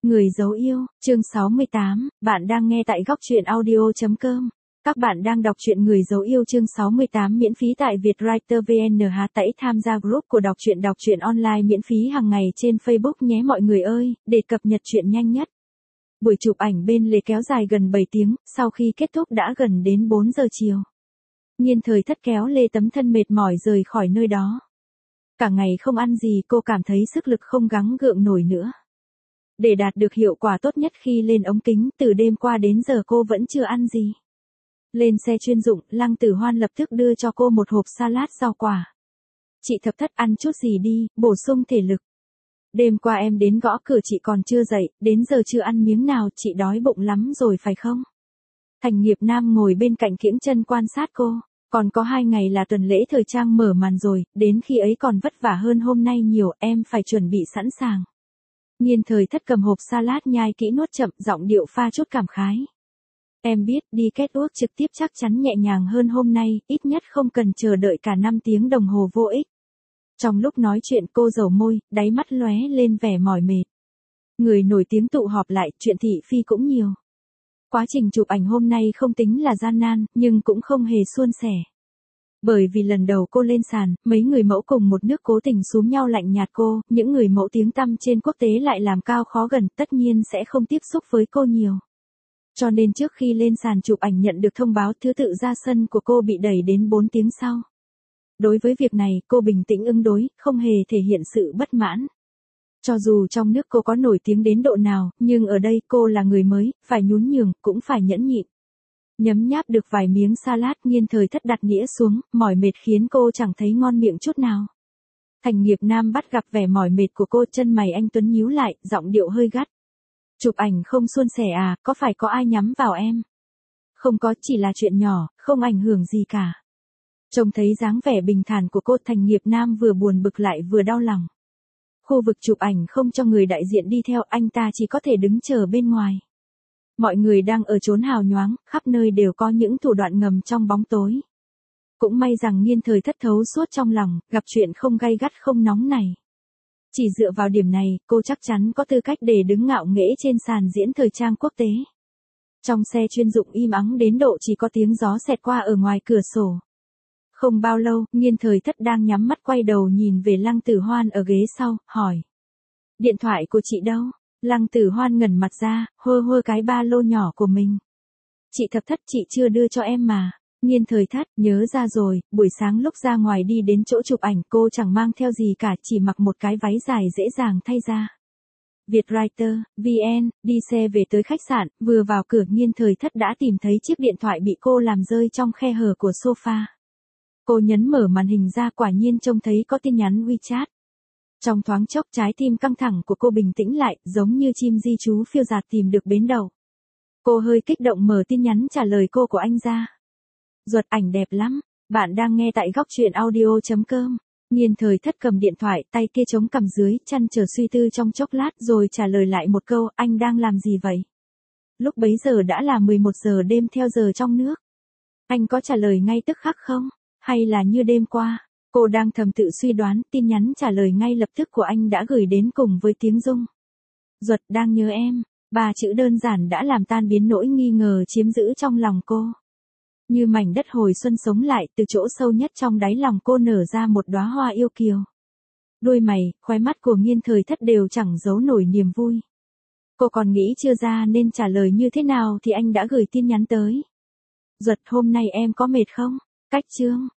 Người dấu yêu, chương 68, bạn đang nghe tại góc truyện audio.com. Các bạn đang đọc truyện Người dấu yêu chương 68 miễn phí tại Vietwriter VN. Hãy tham gia group của đọc truyện online miễn phí hàng ngày trên Facebook nhé mọi người ơi, để cập nhật truyện nhanh nhất. Buổi chụp ảnh bên lề kéo dài gần 7 tiếng, sau khi kết thúc đã gần đến 4 giờ chiều. Nhiên Thời Thất kéo lê tấm thân mệt mỏi rời khỏi nơi đó. Cả ngày không ăn gì cô cảm thấy sức lực không gắng gượng nổi nữa. Để đạt được hiệu quả tốt nhất khi lên ống kính, từ đêm qua đến giờ cô vẫn chưa ăn gì. Lên xe chuyên dụng, Lăng Tử Hoan lập tức đưa cho cô một hộp salad rau quả. Chị Thập Thất ăn chút gì đi, bổ sung thể lực. Đêm qua em đến gõ cửa chị còn chưa dậy, đến giờ chưa ăn miếng nào, chị đói bụng lắm rồi phải không? Thành Nghiệp Nam ngồi bên cạnh kiễng chân quan sát cô. Còn có 2 ngày là tuần lễ thời trang mở màn rồi, đến khi ấy còn vất vả hơn hôm nay nhiều, em phải chuẩn bị sẵn sàng. Nhiên Thời Thất cầm hộp salad nhai kỹ nuốt chậm, giọng điệu pha chút cảm khái. Em biết đi catwalk trực tiếp chắc chắn nhẹ nhàng hơn hôm nay, ít nhất không cần chờ đợi cả 5 tiếng đồng hồ vô ích. Trong lúc nói chuyện cô dầu môi, đáy mắt lóe lên vẻ mỏi mệt. Người nổi tiếng tụ họp lại, chuyện thị phi cũng nhiều. Quá trình chụp ảnh hôm nay không tính là gian nan, nhưng cũng không hề suôn sẻ. Bởi vì lần đầu cô lên sàn, mấy người mẫu cùng một nước cố tình xúm nhau lạnh nhạt cô, những người mẫu tiếng tăm trên quốc tế lại làm cao khó gần, tất nhiên sẽ không tiếp xúc với cô nhiều. Cho nên trước khi lên sàn chụp ảnh nhận được thông báo thứ tự ra sân của cô bị đẩy đến 4 tiếng sau. Đối với việc này, cô bình tĩnh ứng đối, không hề thể hiện sự bất mãn. Cho dù trong nước cô có nổi tiếng đến độ nào, nhưng ở đây cô là người mới, phải nhún nhường, cũng phải nhẫn nhịn. Nhấm nháp được vài miếng salad, Nhiên Thời Thất đặt đĩa xuống, mỏi mệt khiến cô chẳng thấy ngon miệng chút nào. Thành Nghiệp Nam bắt gặp vẻ mỏi mệt của cô, chân mày anh tuấn nhíu lại, giọng điệu hơi gắt. Chụp ảnh không suôn sẻ à, có phải có ai nhắm vào em? Không có, chỉ là chuyện nhỏ, không ảnh hưởng gì cả. Trông thấy dáng vẻ bình thản của cô, Thành Nghiệp Nam vừa buồn bực lại vừa đau lòng. Khu vực chụp ảnh không cho người đại diện đi theo, anh ta chỉ có thể đứng chờ bên ngoài. Mọi người đang ở chốn hào nhoáng, khắp nơi đều có những thủ đoạn ngầm trong bóng tối. Cũng may rằng Nhiên Thời Thất thấu suốt trong lòng, gặp chuyện không gay gắt không nóng này. Chỉ dựa vào điểm này, cô chắc chắn có tư cách để đứng ngạo nghễ trên sàn diễn thời trang quốc tế. Trong xe chuyên dụng im ắng đến độ chỉ có tiếng gió xẹt qua ở ngoài cửa sổ. Không bao lâu, Nhiên Thời Thất đang nhắm mắt quay đầu nhìn về Lăng Tử Hoan ở ghế sau, hỏi. Điện thoại của chị đâu? Lăng Tử Hoan ngẩn mặt ra, hơ hơ cái ba lô nhỏ của mình. Chị Thập Thất, chị chưa đưa cho em mà. Nhiên Thời Thất, nhớ ra rồi, buổi sáng lúc ra ngoài đi đến chỗ chụp ảnh cô chẳng mang theo gì cả, chỉ mặc một cái váy dài dễ dàng thay ra. Vietwriter, VN, đi xe về tới khách sạn, vừa vào cửa Nhiên Thời Thất đã tìm thấy chiếc điện thoại bị cô làm rơi trong khe hở của sofa. Cô nhấn mở màn hình ra, quả nhiên trông thấy có tin nhắn WeChat. Trong thoáng chốc trái tim căng thẳng của cô bình tĩnh lại, giống như chim di trú phiêu dạt tìm được bến đậu. Cô hơi kích động mở tin nhắn trả lời cô của anh ra. Duật, ảnh đẹp lắm, bạn đang nghe tại góc truyện audio.com. Nhiên Thời Thất cầm điện thoại, tay kia chống cằm dưới, chăn trở suy tư trong chốc lát rồi trả lời lại một câu, anh đang làm gì vậy? Lúc bấy giờ đã là 11 giờ đêm theo giờ trong nước. Anh có trả lời ngay tức khắc không? Hay là như đêm qua? Cô đang thầm tự suy đoán, tin nhắn trả lời ngay lập tức của anh đã gửi đến cùng với tiếng rung. Duật, đang nhớ em. 3 chữ đơn giản đã làm tan biến nỗi nghi ngờ chiếm giữ trong lòng cô. Như mảnh đất hồi xuân sống lại, từ chỗ sâu nhất trong đáy lòng cô nở ra một đóa hoa yêu kiều. Đôi mày, khóe mắt của Nhiên Thời Thất đều chẳng giấu nổi niềm vui. Cô còn nghĩ chưa ra nên trả lời như thế nào thì anh đã gửi tin nhắn tới. Duật, hôm nay em có mệt không? Cách chương.